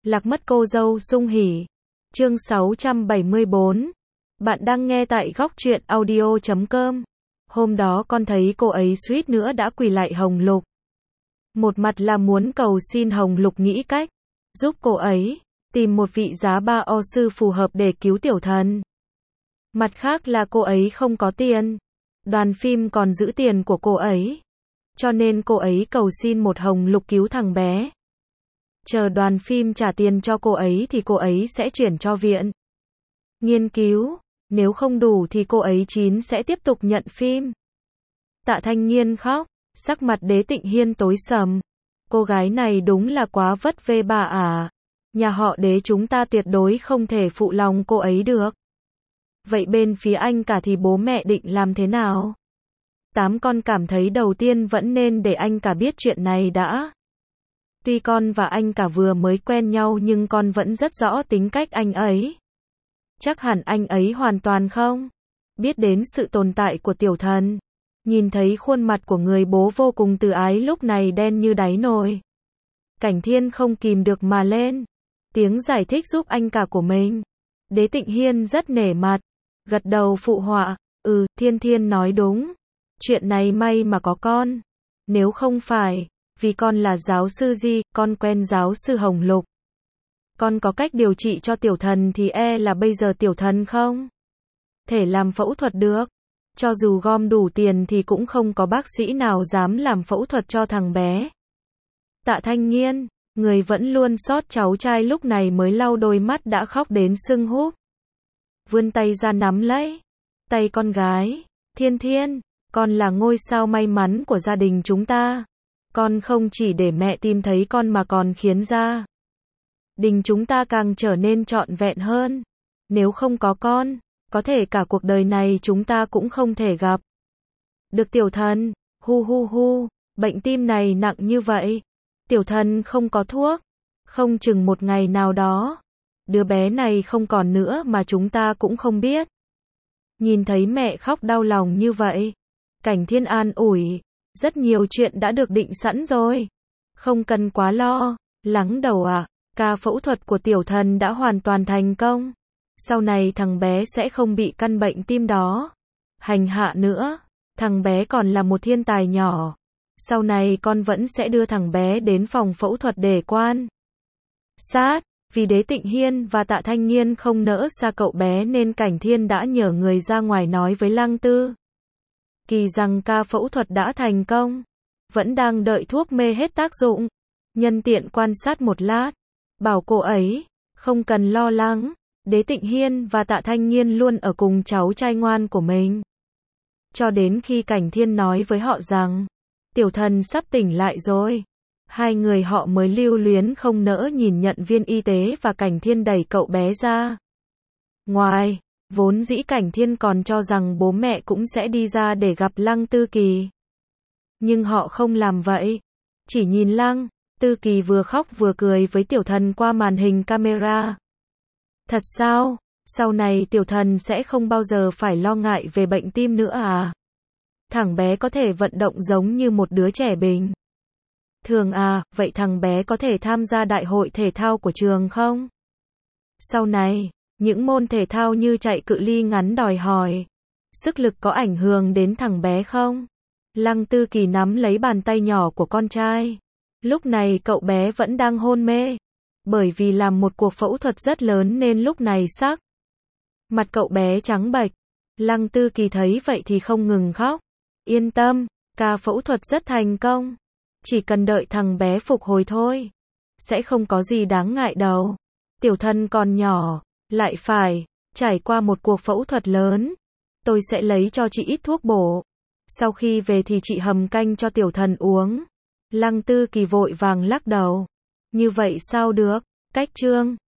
Lạc mất cô dâu sung hỉ. Chương 674. Bạn đang nghe tại góc truyện audio.com. Hôm đó con thấy cô ấy suýt nữa đã quỳ lại Hồng Lục. Một mặt là muốn cầu xin Hồng Lục nghĩ cách giúp cô ấy tìm một vị giá ba o sư phù hợp để cứu tiểu thần. Mặt khác là cô ấy không có tiền. Đoàn phim còn giữ tiền của cô ấy. Cho nên cô ấy cầu xin một Hồng Lục cứu thằng bé. Chờ đoàn phim trả tiền cho cô ấy thì cô ấy sẽ chuyển cho viện nghiên cứu. Nếu không đủ thì cô ấy sẽ tiếp tục nhận phim. Tạ Thanh Nghiên khóc, sắc mặt Đế Tịnh Hiên tối sầm. Cô gái này đúng là quá vất vê bà à. Nhà họ Đế chúng ta tuyệt đối không thể phụ lòng cô ấy được. Vậy bên phía anh cả thì bố mẹ định làm thế nào? Tám con cảm thấy đầu tiên vẫn nên để anh cả biết chuyện này đã. Tuy con và anh cả vừa mới quen nhau nhưng con vẫn rất rõ tính cách anh ấy. Chắc hẳn anh ấy hoàn toàn không biết đến sự tồn tại của tiểu thần. Nhìn thấy khuôn mặt của người bố vô cùng từ ái lúc này đen như đáy nồi. Cảnh Thiên không kìm được mà lên tiếng giải thích giúp anh cả của mình. Đế Tịnh Hiên rất nể mặt, gật đầu phụ họa, Thiên Thiên nói đúng. Chuyện này may mà có con. Nếu không phải vì con là giáo sư Di, con quen giáo sư Hồng Lục. Con có cách điều trị cho tiểu thần thì là bây giờ tiểu thần không thể làm phẫu thuật được. Cho dù gom đủ tiền thì cũng không có bác sĩ nào dám làm phẫu thuật cho thằng bé. Tạ Thanh Nghiên, người vẫn luôn xót cháu trai lúc này mới lau đôi mắt đã khóc đến sưng húp. Vươn tay ra nắm lấy tay con gái. Thiên Thiên, con là ngôi sao may mắn của gia đình chúng ta. Con không chỉ để mẹ tìm thấy con mà còn khiến gia đình chúng ta càng trở nên trọn vẹn hơn. Nếu không có con, có thể cả cuộc đời này chúng ta cũng không thể gặp được tiểu thần. Hu, bệnh tim này nặng như vậy. Tiểu thần không có thuốc. Không chừng một ngày nào đó, đứa bé này không còn nữa mà chúng ta cũng không biết. Nhìn thấy mẹ khóc đau lòng như vậy, Cảnh Thiên an ủi. Rất nhiều chuyện đã được định sẵn rồi. Không cần quá lo lắng đầu ạ. Ca phẫu thuật của tiểu thần đã hoàn toàn thành công. Sau này thằng bé sẽ không bị căn bệnh tim đó hành hạ nữa. Thằng bé còn là một thiên tài nhỏ. Sau này con vẫn sẽ đưa thằng bé đến phòng phẫu thuật để quan sát. Vì Đế Tịnh Hiên và Tạ Thanh Nghiên không nỡ xa cậu bé nên Cảnh Thiên đã nhờ người ra ngoài nói với Lăng Tư Kỳ rằng ca phẫu thuật đã thành công. Vẫn đang đợi thuốc mê hết tác dụng. Nhân tiện quan sát một lát. Bảo cô ấy không cần lo lắng. Đế Tịnh Hiên và Tạ Thanh Nghiên luôn ở cùng cháu trai ngoan của mình. Cho đến khi Cảnh Thiên nói với họ rằng tiểu thần sắp tỉnh lại rồi. Hai người họ mới lưu luyến không nỡ nhìn nhận viên y tế và Cảnh Thiên đẩy cậu bé ra ngoài. Vốn dĩ Cảnh Thiên còn cho rằng bố mẹ cũng sẽ đi ra để gặp Lăng Tư Kỳ. Nhưng họ không làm vậy. Chỉ nhìn Lăng Tư Kỳ vừa khóc vừa cười với tiểu thần qua màn hình camera. Thật sao? Sau này tiểu thần sẽ không bao giờ phải lo ngại về bệnh tim nữa à? Thằng bé có thể vận động giống như một đứa trẻ bình thường à? Vậy thằng bé có thể tham gia đại hội thể thao của trường không? Sau này, những môn thể thao như chạy cự ly ngắn đòi hỏi sức lực có ảnh hưởng đến thằng bé không? Lăng Tư Kỳ nắm lấy bàn tay nhỏ của con trai. Lúc này cậu bé vẫn đang hôn mê. Bởi vì làm một cuộc phẫu thuật rất lớn nên lúc này sắc mặt cậu bé trắng bệch. Lăng Tư Kỳ thấy vậy thì không ngừng khóc. Yên tâm, ca phẫu thuật rất thành công. Chỉ cần đợi thằng bé phục hồi thôi. Sẽ không có gì đáng ngại đâu. Tiểu thần còn nhỏ, lại phải trải qua một cuộc phẫu thuật lớn. Tôi sẽ lấy cho chị ít thuốc bổ. Sau khi về thì chị hầm canh cho tiểu thần uống. Lăng Tư Kỳ vội vàng lắc đầu. Như vậy sao được? Cách chương